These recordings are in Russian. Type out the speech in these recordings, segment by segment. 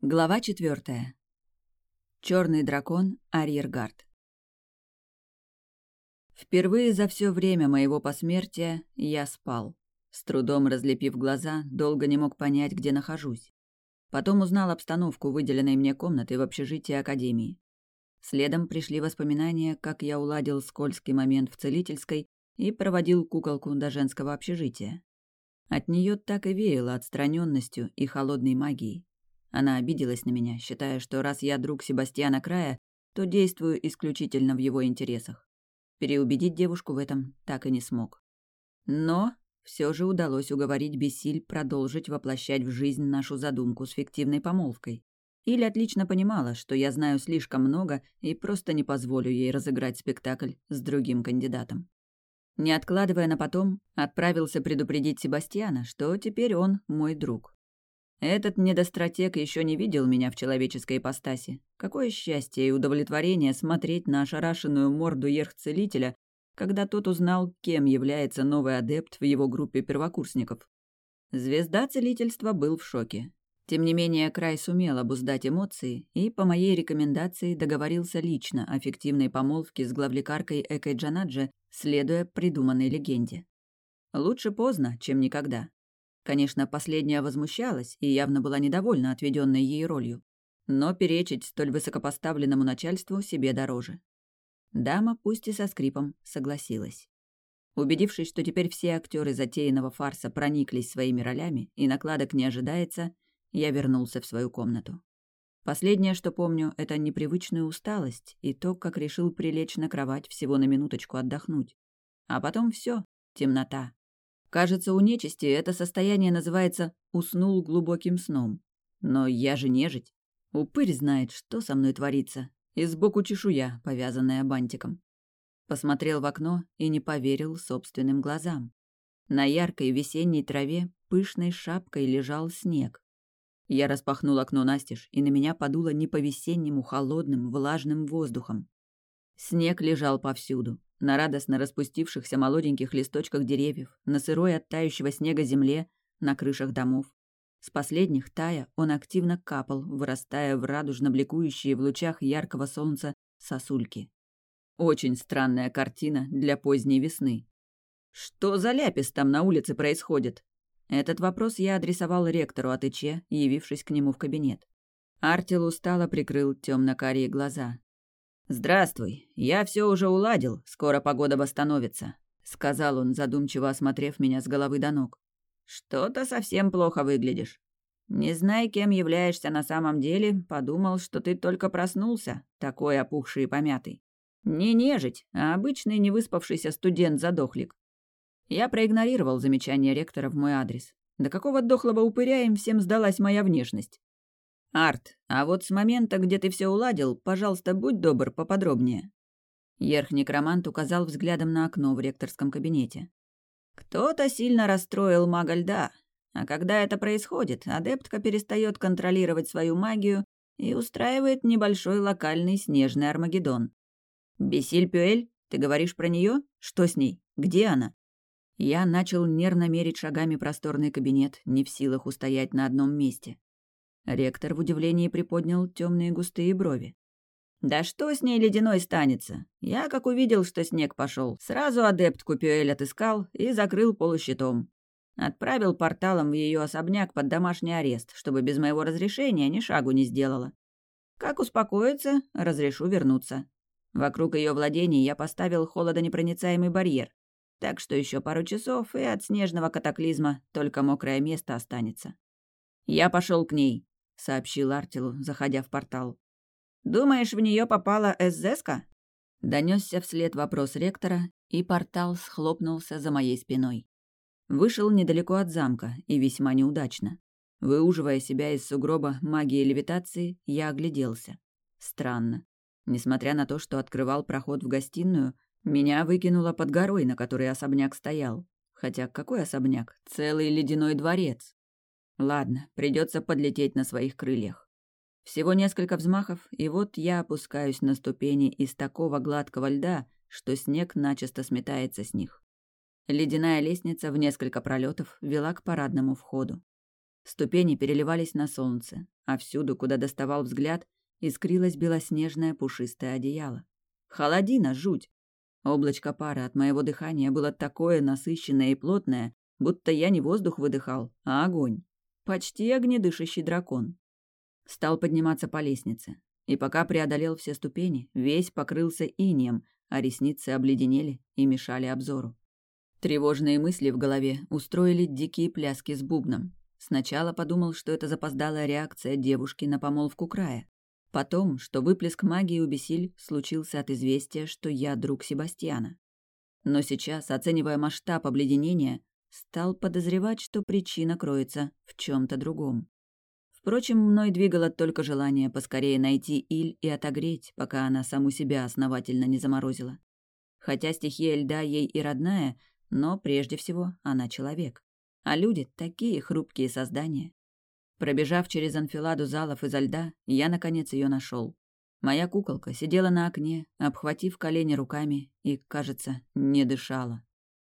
Глава 4. Черный дракон арьергард. Впервые за все время моего посмертия я спал. С трудом разлепив глаза, долго не мог понять, где нахожусь. Потом узнал обстановку выделенной мне комнаты в общежитии академии. Следом пришли воспоминания, как я уладил скользкий момент в целительской и проводил куколку до женского общежития. От нее так и веяло отстраненностью и холодной магией. Она обиделась на меня, считая, что раз я друг Себастьяна Края, то действую исключительно в его интересах. Переубедить девушку в этом так и не смог. Но все же удалось уговорить Бессиль продолжить воплощать в жизнь нашу задумку с фиктивной помолвкой. Или отлично понимала, что я знаю слишком много и просто не позволю ей разыграть спектакль с другим кандидатом. Не откладывая на потом, отправился предупредить Себастьяна, что теперь он мой друг. Этот недостратег еще не видел меня в человеческой ипостаси. Какое счастье и удовлетворение смотреть на ошарашенную морду ерх-целителя, когда тот узнал, кем является новый адепт в его группе первокурсников. Звезда целительства был в шоке. Тем не менее, Край сумел обуздать эмоции и, по моей рекомендации, договорился лично о фиктивной помолвке с главлекаркой Экой Джанаджи, следуя придуманной легенде. Лучше поздно, чем никогда. Конечно, последняя возмущалась и явно была недовольна отведенной ей ролью, но перечить столь высокопоставленному начальству себе дороже. Дама, пусть и со скрипом, согласилась. Убедившись, что теперь все актеры затеянного фарса прониклись своими ролями и накладок не ожидается, я вернулся в свою комнату. Последнее, что помню, это непривычную усталость и то, как решил прилечь на кровать всего на минуточку отдохнуть. А потом все, темнота. Кажется, у нечисти это состояние называется «уснул глубоким сном». Но я же нежить. Упырь знает, что со мной творится. И сбоку чешуя, повязанная бантиком. Посмотрел в окно и не поверил собственным глазам. На яркой весенней траве пышной шапкой лежал снег. Я распахнул окно настежь, и на меня подуло не по-весеннему холодным, влажным воздухом. Снег лежал повсюду. На радостно распустившихся молоденьких листочках деревьев, на сырой от тающего снега земле, на крышах домов. С последних, тая, он активно капал, вырастая в радужно бликующие в лучах яркого солнца сосульки. Очень странная картина для поздней весны. Что за ляпис там на улице происходит? Этот вопрос я адресовал ректору АТЧ, явившись к нему в кабинет. Артел устало прикрыл темно-карие глаза. «Здравствуй, я все уже уладил, скоро погода восстановится», — сказал он, задумчиво осмотрев меня с головы до ног. «Что-то совсем плохо выглядишь. Не зная, кем являешься на самом деле, подумал, что ты только проснулся, такой опухший и помятый. Не нежить, а обычный невыспавшийся студент-задохлик». Я проигнорировал замечание ректора в мой адрес. До какого дохлого упыря им всем сдалась моя внешность? «Арт, а вот с момента, где ты все уладил, пожалуйста, будь добр, поподробнее». Ерх-некромант указал взглядом на окно в ректорском кабинете. «Кто-то сильно расстроил мага льда, а когда это происходит, адептка перестает контролировать свою магию и устраивает небольшой локальный снежный Армагеддон. Бессиль Пюэль, ты говоришь про нее? Что с ней? Где она?» Я начал нервно мерить шагами просторный кабинет, не в силах устоять на одном месте. Ректор в удивлении приподнял темные густые брови. «Да что с ней ледяной станется? Я, как увидел, что снег пошел, сразу адептку Пюэль отыскал и закрыл полущитом. Отправил порталом в ее особняк под домашний арест, чтобы без моего разрешения ни шагу не сделала. Как успокоится, разрешу вернуться. Вокруг ее владений я поставил холодонепроницаемый барьер, так что еще пару часов, и от снежного катаклизма только мокрое место останется. Я пошел к ней», — сообщил Артелу, заходя в портал. «Думаешь, в нее попала эсзеска?» Донесся вслед вопрос ректора, и портал схлопнулся за моей спиной. Вышел недалеко от замка, и весьма неудачно. Выуживая себя из сугроба магии левитации, я огляделся. Странно. Несмотря на то, что открывал проход в гостиную, меня выкинуло под горой, на которой особняк стоял. Хотя какой особняк? Целый ледяной дворец. Ладно, придется подлететь на своих крыльях. Всего несколько взмахов, и вот я опускаюсь на ступени из такого гладкого льда, что снег начисто сметается с них. Ледяная лестница в несколько пролетов вела к парадному входу. Ступени переливались на солнце, а всюду, куда доставал взгляд, искрилось белоснежное пушистое одеяло. Холодина, жуть! Облачко пара от моего дыхания было такое насыщенное и плотное, будто я не воздух выдыхал, а огонь. Почти огнедышащий дракон. Стал подниматься по лестнице. И пока преодолел все ступени, весь покрылся инеем, а ресницы обледенели и мешали обзору. Тревожные мысли в голове устроили дикие пляски с бубном. Сначала подумал, что это запоздалая реакция девушки на помолвку Края. Потом, что выплеск магии у Бесиль случился от известия, что я друг Себастьяна. Но сейчас, оценивая масштаб обледенения, стал подозревать, что причина кроется в чем-то другом. Впрочем, мной двигало только желание поскорее найти Иль и отогреть, пока она саму себя основательно не заморозила. Хотя стихия льда ей и родная, но прежде всего она человек. А люди — такие хрупкие создания. Пробежав через анфиладу залов изо льда, я, наконец, ее нашел. Моя куколка сидела на окне, обхватив колени руками и, кажется, не дышала.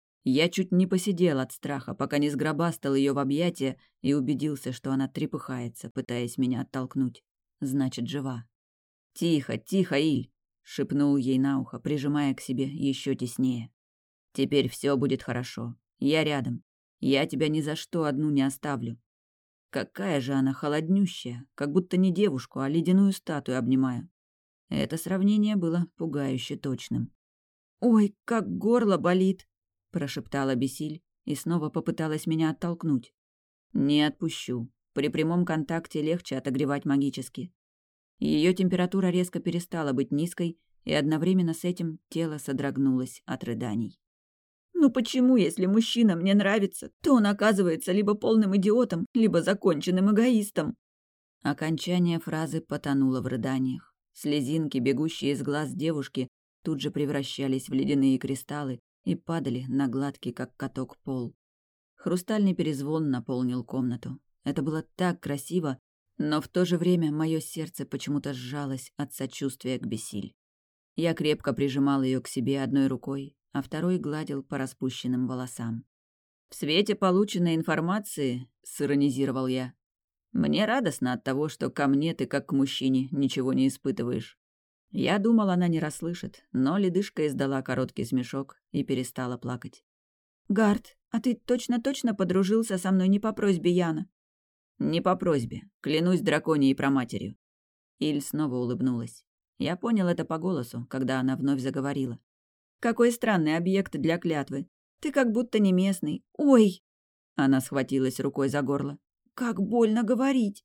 Я чуть не посидел от страха, пока не сгробастал ее в объятия и убедился, что она трепыхается, пытаясь меня оттолкнуть. Значит, жива. «Тихо, тихо, Иль!» — шепнул ей на ухо, прижимая к себе еще теснее. «Теперь все будет хорошо. Я рядом. Я тебя ни за что одну не оставлю». Какая же она холоднющая, как будто не девушку, а ледяную статую обнимаю. Это сравнение было пугающе точным. «Ой, как горло болит!» — прошептала Бесиль и снова попыталась меня оттолкнуть. «Не отпущу. При прямом контакте легче отогревать магически». Ее температура резко перестала быть низкой, и одновременно с этим тело содрогнулось от рыданий. «Ну почему, если мужчина мне нравится, то он оказывается либо полным идиотом, либо законченным эгоистом?» Окончание фразы потонуло в рыданиях. Слезинки, бегущие из глаз девушки, тут же превращались в ледяные кристаллы и падали на гладкий, как каток, пол. Хрустальный перезвон наполнил комнату. Это было так красиво, но в то же время мое сердце почему-то сжалось от сочувствия к Бесиль. Я крепко прижимал ее к себе одной рукой, а второй гладил по распущенным волосам. «В свете полученной информации, — сиронизировал я, — мне радостно от того, что ко мне ты, как к мужчине, ничего не испытываешь». Я думал, она не расслышит, но ледышка издала короткий смешок и перестала плакать. «Гард, а ты точно-точно подружился со мной не по просьбе Яна?» «Не по просьбе, клянусь драконьей проматерью». Иль снова улыбнулась. Я понял это по голосу, когда она вновь заговорила. «Какой странный объект для клятвы. Ты как будто не местный. Ой!» Она схватилась рукой за горло. «Как больно говорить!»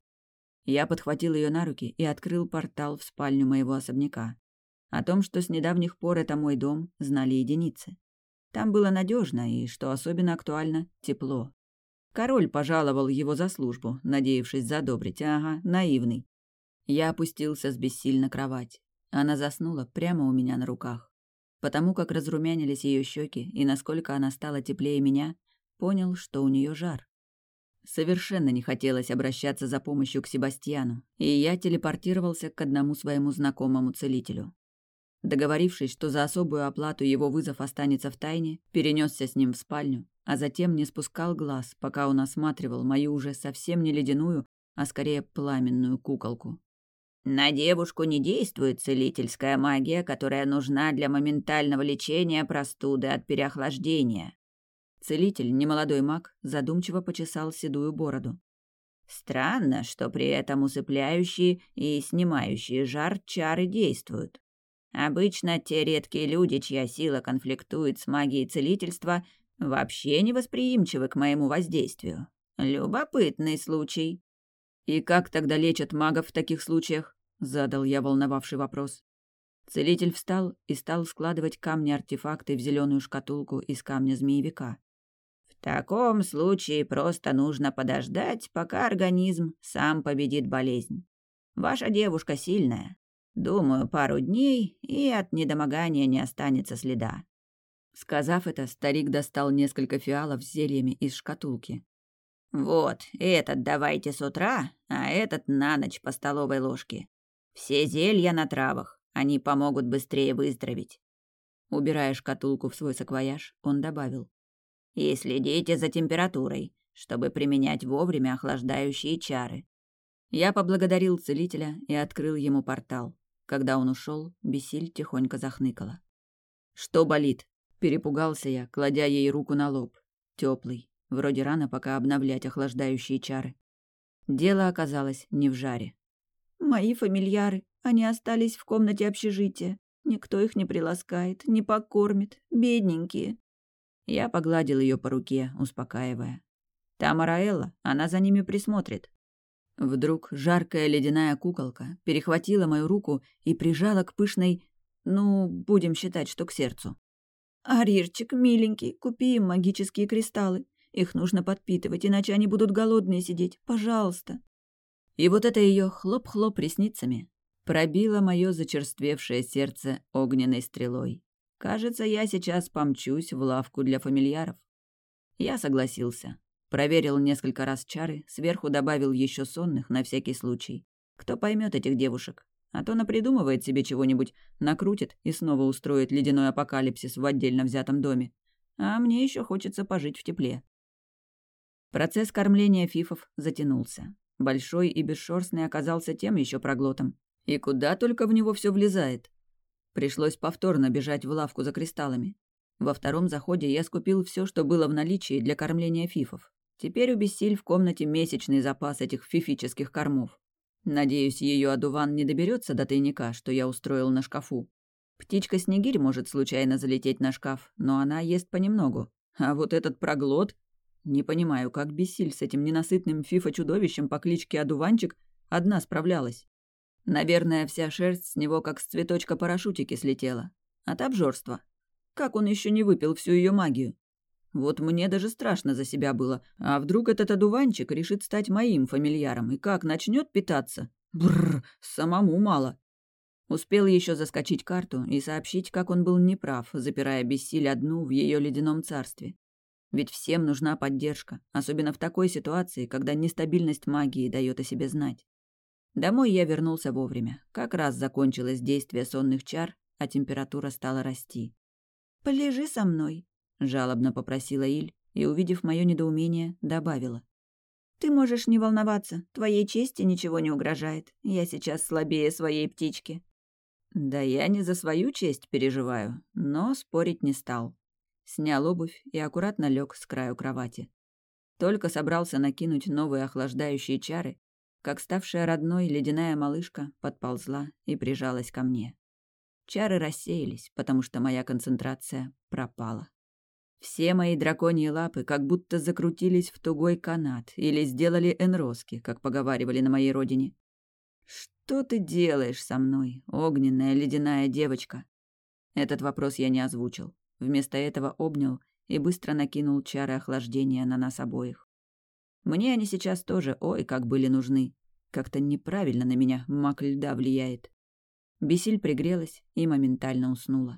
Я подхватил ее на руки и открыл портал в спальню моего особняка. О том, что с недавних пор это мой дом, знали единицы. Там было надежно и, что особенно актуально, тепло. Король пожаловал его за службу, надеявшись задобрить. Ага, наивный. Я опустился с Бесиль на кровать. Она заснула прямо у меня на руках. Потому как разрумянились ее щеки и насколько она стала теплее меня, понял, что у нее жар. Совершенно не хотелось обращаться за помощью к Себастьяну, и я телепортировался к одному своему знакомому целителю. Договорившись, что за особую оплату его вызов останется в тайне, перенесся с ним в спальню, а затем не спускал глаз, пока он осматривал мою уже совсем не ледяную, а скорее пламенную куколку. «На девушку не действует целительская магия, которая нужна для моментального лечения простуды от переохлаждения». Целитель, немолодой маг, задумчиво почесал седую бороду. «Странно, что при этом усыпляющие и снимающие жар чары действуют. Обычно те редкие люди, чья сила конфликтует с магией целительства, вообще не восприимчивы к моему воздействию. Любопытный случай». «И как тогда лечат магов в таких случаях?» — задал я волновавший вопрос. Целитель встал и стал складывать камни-артефакты в зеленую шкатулку из камня змеевика. «В таком случае просто нужно подождать, пока организм сам победит болезнь. Ваша девушка сильная. Думаю, пару дней, и от недомогания не останется следа». Сказав это, старик достал несколько фиалов с зельями из шкатулки. «Вот, этот давайте с утра, а этот на ночь по столовой ложке. Все зелья на травах, они помогут быстрее выздороветь». Убирая шкатулку в свой саквояж, он добавил. «И следите за температурой. чтобы применять вовремя охлаждающие чары». Я поблагодарил целителя и открыл ему портал. Когда он ушел, Бесиль тихонько захныкала. «Что болит?» – перепугался я, кладя ей руку на лоб. Теплый, вроде рано пока обновлять охлаждающие чары. Дело оказалось не в жаре. «Мои фамильяры, они остались в комнате общежития. Никто их не приласкает, не покормит, бедненькие». Я погладил ее по руке, успокаивая. «Там Араэлла, она за ними присмотрит». Вдруг жаркая ледяная куколка перехватила мою руку и прижала к пышной, будем считать, что к сердцу. «Арирчик, миленький, купи им магические кристаллы. Их нужно подпитывать, иначе они будут голодные сидеть. Пожалуйста». И вот это ее хлоп-хлоп ресницами пробило мое зачерствевшее сердце огненной стрелой. Кажется, я сейчас помчусь в лавку для фамильяров. Я согласился. Проверил несколько раз чары, сверху добавил еще сонных на всякий случай. Кто поймет этих девушек? А то напридумывает себе чего-нибудь, накрутит и снова устроит ледяной апокалипсис в отдельно взятом доме. А мне еще хочется пожить в тепле. Процесс кормления фифов затянулся. Большой и бесшерстный оказался тем еще проглотом. И куда только в него все влезает. Пришлось повторно бежать в лавку за кристаллами. Во втором заходе я скупил все, что было в наличии для кормления фифов. Теперь у Бесиль в комнате месячный запас этих фифических кормов. Надеюсь, ее одуван не доберется до тайника, что я устроил на шкафу. Птичка-снегирь может случайно залететь на шкаф, но она ест понемногу. А вот этот проглот... Не понимаю, как Бесиль с этим ненасытным фифа-чудовищем по кличке Одуванчик одна справлялась. Наверное, вся шерсть с него как с цветочка парашютики слетела. От обжорства. Как он еще не выпил всю ее магию? Вот мне даже страшно за себя было. А вдруг этот одуванчик решит стать моим фамильяром и как начнет питаться? Бррр, самому мало. Успел еще заскочить карту и сообщить, как он был неправ, запирая Бесиль одну в ее ледяном царстве. Ведь всем нужна поддержка, особенно в такой ситуации, когда нестабильность магии дает о себе знать. Домой я вернулся вовремя. Как раз закончилось действие сонных чар, а температура стала расти. «Полежи со мной», — жалобно попросила Иль и, увидев мое недоумение, добавила. «Ты можешь не волноваться, твоей чести ничего не угрожает. Я сейчас слабее своей птички». Да я не за свою честь переживаю, но спорить не стал. Снял обувь и аккуратно лег с краю кровати. Только собрался накинуть новые охлаждающие чары, как ставшая родной ледяная малышка подползла и прижалась ко мне. Чары рассеялись, потому что моя концентрация пропала. Все мои драконьи лапы как будто закрутились в тугой канат или сделали энроски, как поговаривали на моей родине. «Что ты делаешь со мной, огненная ледяная девочка?» Этот вопрос я не озвучил. Вместо этого обнял и быстро накинул чары охлаждения на нас обоих. Мне они сейчас тоже, ой, как были нужны. Как-то неправильно на меня маг льда влияет. Бесиль пригрелась и моментально уснула.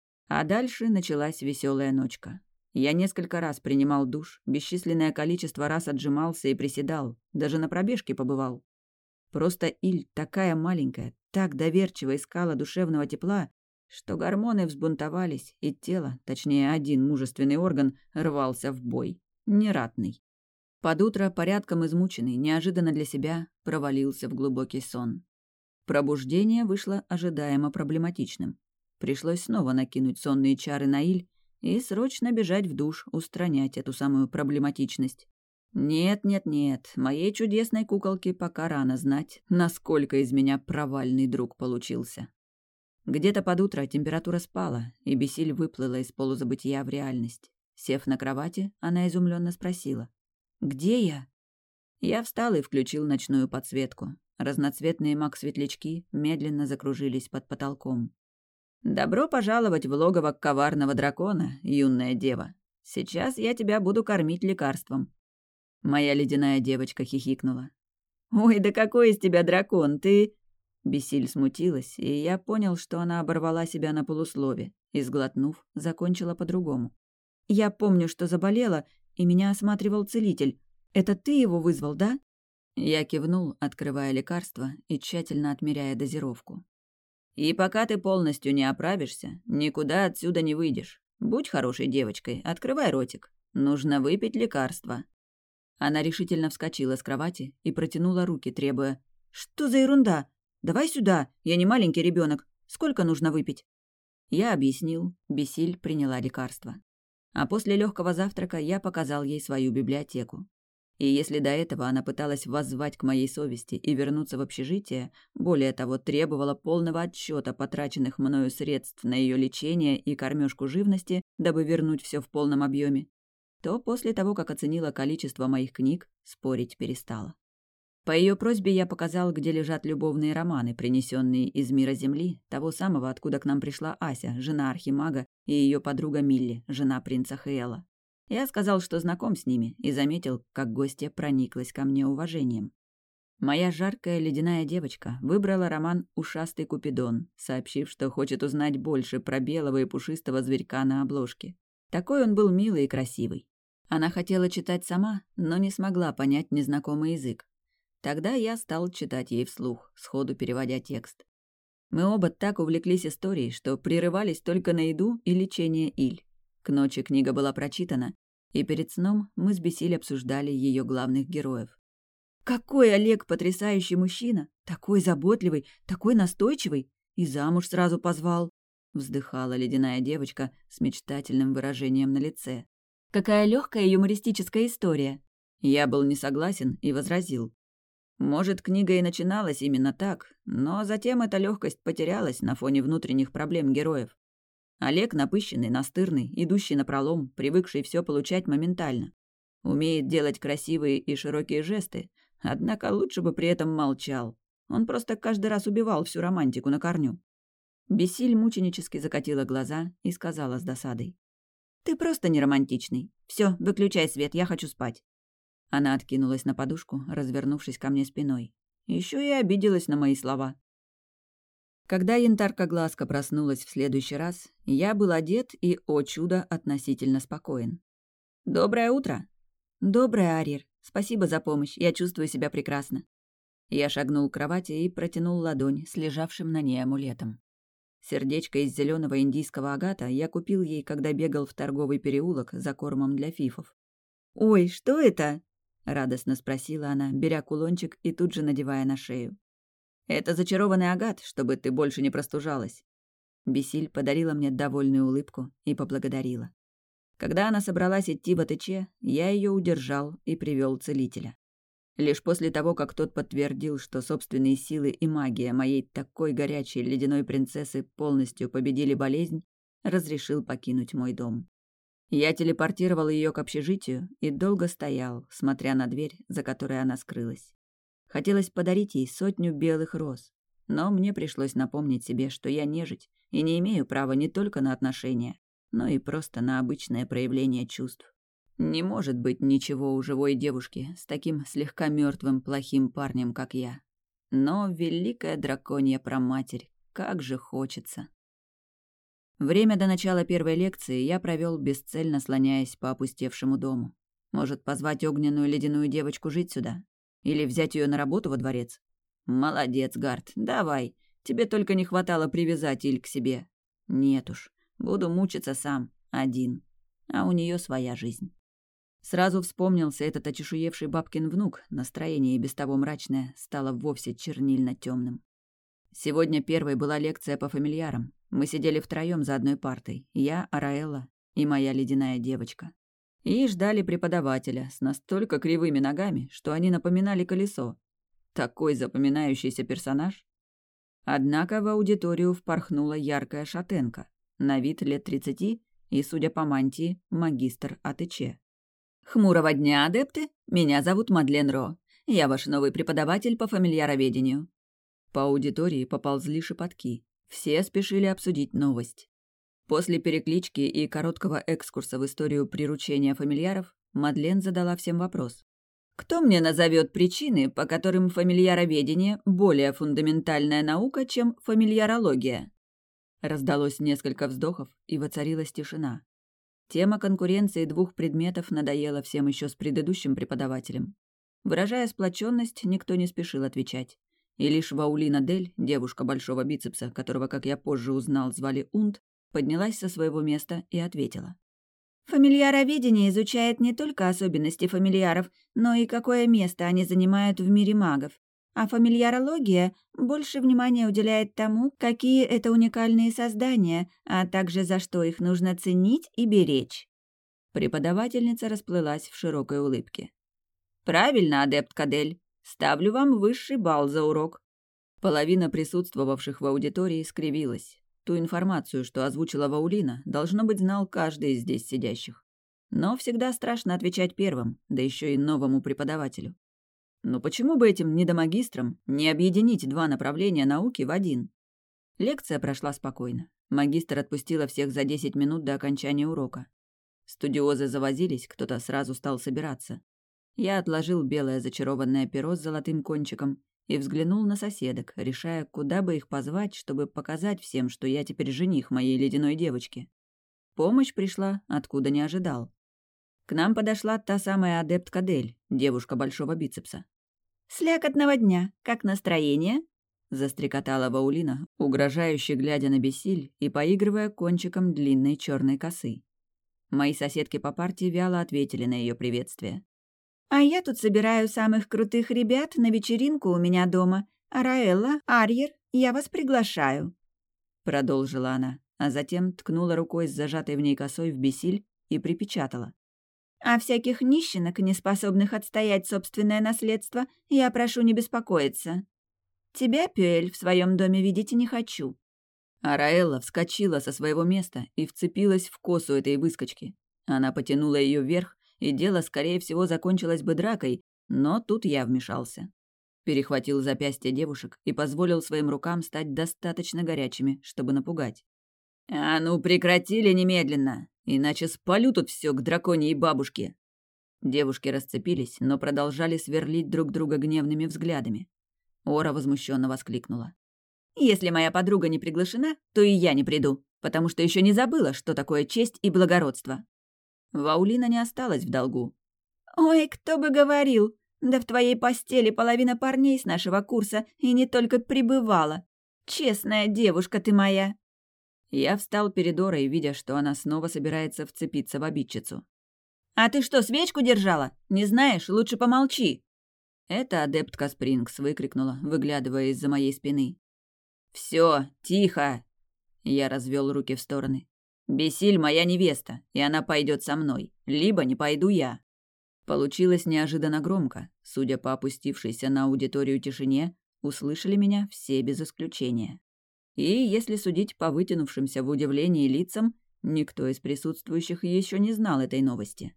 А дальше началась веселая ночка. Я несколько раз принимал душ, бесчисленное количество раз отжимался и приседал, даже на пробежке побывал. Просто Иль такая маленькая, так доверчиво искала душевного тепла, что гормоны взбунтовались, и тело, точнее один мужественный орган, рвался в бой. Нератный. Под утро, порядком измученный, неожиданно для себя, провалился в глубокий сон. Пробуждение вышло ожидаемо проблематичным. Пришлось снова накинуть сонные чары на Иль и срочно бежать в душ, устранять эту самую проблематичность. Нет, моей чудесной куколке пока рано знать, насколько из меня провальный друг получился. Где-то под утро температура спала, и Бесиль выплыла из полузабытия в реальность. Сев на кровати, она изумленно спросила: «Где я?» Я встал и включил ночную подсветку. Разноцветные маг-светлячки медленно закружились под потолком. «Добро пожаловать в логово коварного дракона, юная дева. Сейчас я тебя буду кормить лекарством». Моя ледяная девочка хихикнула. «Ой, да какой из тебя дракон, ты...» Бесиль смутилась, и я понял, что она оборвала себя на полуслове, и, сглотнув, закончила по-другому. «Я помню, что заболела, и меня осматривал целитель. Это ты его вызвал, да?» Я кивнул, открывая лекарство и тщательно отмеряя дозировку. «И пока ты полностью не оправишься, никуда отсюда не выйдешь. Будь хорошей девочкой, открывай ротик. Нужно выпить лекарство». Она решительно вскочила с кровати и протянула руки, требуя: «Что за ерунда? Давай сюда, я не маленький ребенок. Сколько нужно выпить?» Я объяснил, Бесиль приняла лекарство. А после легкого завтрака я показал ей свою библиотеку. И если до этого она пыталась воззвать к моей совести и вернуться в общежитие, более того, требовала полного отчета потраченных мною средств на ее лечение и кормежку живности, дабы вернуть все в полном объеме, то после того, как оценила количество моих книг, спорить перестала. По ее просьбе я показал, где лежат любовные романы, принесенные из мира Земли, того самого, откуда к нам пришла Ася, жена архимага, и ее подруга Милли, жена принца Хейла. Я сказал, что знаком с ними, и заметил, как гостья прониклась ко мне уважением. Моя жаркая ледяная девочка выбрала роман «Ушастый Купидон», сообщив, что хочет узнать больше про белого и пушистого зверька на обложке. Такой он был милый и красивый. Она хотела читать сама, но не смогла понять незнакомый язык. Тогда я стал читать ей вслух, сходу переводя текст. Мы оба так увлеклись историей, что прерывались только на еду и лечение Иль. К ночи книга была прочитана, и перед сном мы с Бесиль обсуждали ее главных героев. «Какой Олег потрясающий мужчина! Такой заботливый, такой настойчивый! И замуж сразу позвал!» — вздыхала ледяная девочка с мечтательным выражением на лице. «Какая легкая юмористическая история!» Я был не согласен и возразил. Может, книга и начиналась именно так, но затем эта легкость потерялась на фоне внутренних проблем героев. Олег напыщенный, настырный, идущий напролом, привыкший все получать моментально. Умеет делать красивые и широкие жесты, однако лучше бы при этом молчал. Он просто каждый раз убивал всю романтику на корню. Бесиль мученически закатила глаза и сказала с досадой: «Ты просто не романтичный. Все, выключай свет, я хочу спать». Она откинулась на подушку, развернувшись ко мне спиной. Еще и обиделась на мои слова. Когда янтарка-глазка проснулась в следующий раз, я был одет и, о чудо, относительно спокоен. «Доброе утро!» «Доброе, Арир. Спасибо за помощь, я чувствую себя прекрасно». Я шагнул к кровати и протянул ладонь с лежавшим на ней амулетом. Сердечко из зеленого индийского агата я купил ей, когда бегал в торговый переулок за кормом для фифов. «Ой, что это?» — радостно спросила она, беря кулончик и тут же надевая на шею. «Это зачарованный агат, чтобы ты больше не простужалась». Бесиль подарила мне довольную улыбку и поблагодарила. Когда она собралась идти в АТЧ, я ее удержал и привел целителя. Лишь после того, как тот подтвердил, что собственные силы и магия моей такой горячей ледяной принцессы полностью победили болезнь, разрешил покинуть мой дом. Я телепортировал ее к общежитию и долго стоял, смотря на дверь, за которой она скрылась. Хотелось подарить ей 100 белых роз, но мне пришлось напомнить себе, что я нежить и не имею права не только на отношения, но и просто на обычное проявление чувств. Не может быть ничего у живой девушки с таким слегка мертвым плохим парнем, как я. Но великая драконья праматерь, как же хочется. Время до начала первой лекции я провел бесцельно слоняясь по опустевшему дому. Может, позвать огненную ледяную девочку жить сюда? Или взять ее на работу во дворец? Молодец, Гард, давай. Тебе только не хватало привязать Иль к себе. Нет уж, буду мучиться сам, один. А у нее своя жизнь. Сразу вспомнился этот очешуевший бабкин внук, настроение и без того мрачное стало вовсе чернильно-темным. Сегодня первой была лекция по фамильярам. Мы сидели втроем за одной партой, я, Араэлла и моя ледяная девочка. И ждали преподавателя с настолько кривыми ногами, что они напоминали колесо. Такой запоминающийся персонаж. Однако в аудиторию впорхнула яркая шатенка, на вид лет 30 и, судя по мантии, магистр АТЧ. «Хмурого дня, адепты! Меня зовут Мадлен Ро. Я ваш новый преподаватель по фамильяроведению». По аудитории поползли шепотки. Все спешили обсудить новость. После переклички и короткого экскурса в историю приручения фамильяров Мадлен задала всем вопрос. «Кто мне назовет причины, по которым фамильяроведение более фундаментальная наука, чем фамильярология?» Раздалось несколько вздохов, и воцарилась тишина. Тема конкуренции двух предметов надоела всем еще с предыдущим преподавателем. Выражая сплоченность, никто не спешил отвечать. И лишь Ваулина Дель, девушка большого бицепса, которого, как я позже узнал, звали Унт, поднялась со своего места и ответила. Фамильяроведение изучает не только особенности фамильяров, но и какое место они занимают в мире магов. А фамильярология больше внимания уделяет тому, какие это уникальные создания, а также за что их нужно ценить и беречь. Преподавательница расплылась в широкой улыбке. «Правильно, адепт Кадель. Ставлю вам высший балл за урок». Половина присутствовавших в аудитории скривилась. Ту информацию, что озвучила Ваулина, должно быть, знал каждый из здесь сидящих. Но всегда страшно отвечать первым, да еще и новому преподавателю. Но почему бы этим недомагистрам не объединить два направления науки в один? Лекция прошла спокойно. Магистр отпустила всех за 10 минут до окончания урока. Студиозы завозились, кто-то сразу стал собираться. Я отложил белое зачарованное перо с золотым кончиком и взглянул на соседок, решая, куда бы их позвать, чтобы показать всем, что я теперь жених моей ледяной девочки. Помощь пришла, откуда не ожидал. К нам подошла та самая адепт Кадель, девушка большого бицепса. «Слякотного дня. Как настроение?» — застрекотала Ваулина, угрожающе глядя на Бесиль и поигрывая кончиком длинной черной косы. Мои соседки по парте вяло ответили на ее приветствие. «А я тут собираю самых крутых ребят на вечеринку у меня дома. Араэлла, Арьер, я вас приглашаю», — продолжила она, а затем ткнула рукой с зажатой в ней косой в Бесиль и припечатала. «А всяких нищенок, не способных отстоять собственное наследство, я прошу не беспокоиться. Тебя, Пюэль, в своем доме видеть не хочу». Араэлла вскочила со своего места и вцепилась в косу этой выскочки. Она потянула ее вверх, и дело, скорее всего, закончилось бы дракой, но тут я вмешался. Перехватил запястья девушек и позволил своим рукам стать достаточно горячими, чтобы напугать. «А ну, прекратили немедленно, иначе спалю тут все к драконьей бабушке!» Девушки расцепились, но продолжали сверлить друг друга гневными взглядами. Ора возмущенно воскликнула. «Если моя подруга не приглашена, то и я не приду, потому что еще не забыла, что такое честь и благородство». Ваулина не осталась в долгу. «Ой, кто бы говорил! Да в твоей постели половина парней с нашего курса и не только пребывала. Честная девушка ты моя!» Я встал перед Орой, видя, что она снова собирается вцепиться в обидчицу. «А ты что, свечку держала? Не знаешь? Лучше помолчи!» Это адептка Спрингс выкрикнула, выглядывая из-за моей спины. «Все, тихо!» Я развел руки в стороны. «Бесиль моя невеста, и она пойдет со мной, либо не пойду я». Получилось неожиданно громко. Судя по опустившейся на аудиторию тишине, услышали меня все без исключения. И, если судить по вытянувшимся в удивлении лицам, никто из присутствующих еще не знал этой новости.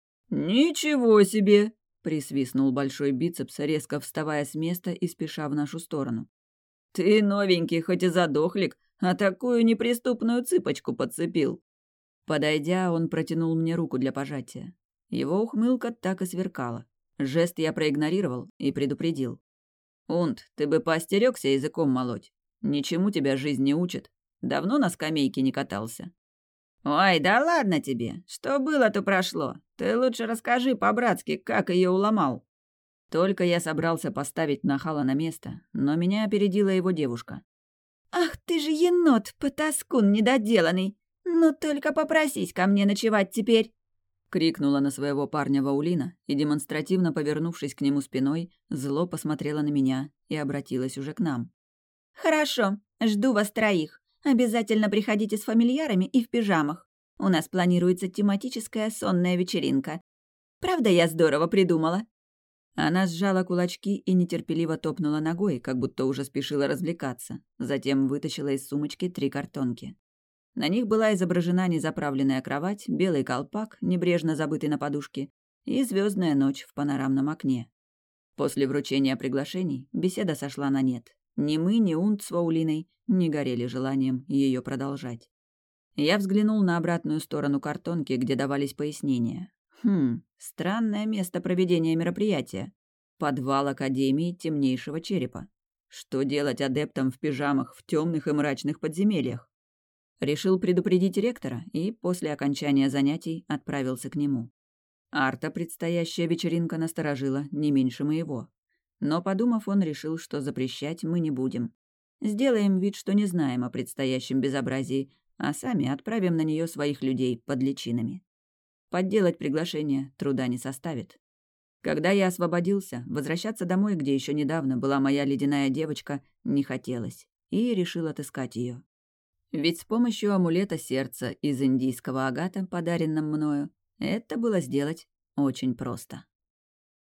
«Ничего себе!» — присвистнул большой бицепс, резко вставая с места и спеша в нашу сторону. «Ты, новенький, хоть и задохлик, а такую неприступную цыпочку подцепил». Подойдя, он протянул мне руку для пожатия. Его ухмылка так и сверкала. Жест я проигнорировал и предупредил. «Унт, ты бы поостерёгся языком молоть. Ничему тебя жизнь не учит. Давно на скамейке не катался». «Ой, да ладно тебе. Что было, то прошло. Ты лучше расскажи по-братски, как ее уломал». Только я собрался поставить нахала на место, но меня опередила его девушка. «Ах ты же енот, потаскун недоделанный! Ну только попросись ко мне ночевать теперь!» Крикнула на своего парня Ваулина и, демонстративно повернувшись к нему спиной, зло посмотрела на меня и обратилась уже к нам. «Хорошо, жду вас троих. Обязательно приходите с фамильярами и в пижамах. У нас планируется тематическая сонная вечеринка. Правда, я здорово придумала?» Она сжала кулачки и нетерпеливо топнула ногой, как будто уже спешила развлекаться. Затем вытащила из сумочки 3 картонки. На них была изображена незаправленная кровать, белый колпак, небрежно забытый на подушке, и звездная ночь в панорамном окне. После вручения приглашений беседа сошла на нет. Ни мы, ни Унт с Ваулиной не горели желанием ее продолжать. Я взглянул на обратную сторону картонки, где давались пояснения. Странное место проведения мероприятия. Подвал Академии Темнейшего Черепа. Что делать адептам в пижамах в темных и мрачных подземельях? Решил предупредить ректора и после окончания занятий отправился к нему. Арта предстоящая вечеринка насторожила не меньше моего. Но, подумав, он решил, что запрещать мы не будем. Сделаем вид, что не знаем о предстоящем безобразии, а сами отправим на нее своих людей под личинами. Подделать приглашение труда не составит. Когда я освободился, возвращаться домой, где еще недавно была моя ледяная девочка, не хотелось, и решил отыскать ее. Ведь с помощью амулета сердца из индийского агата, подаренным мною, это было сделать очень просто.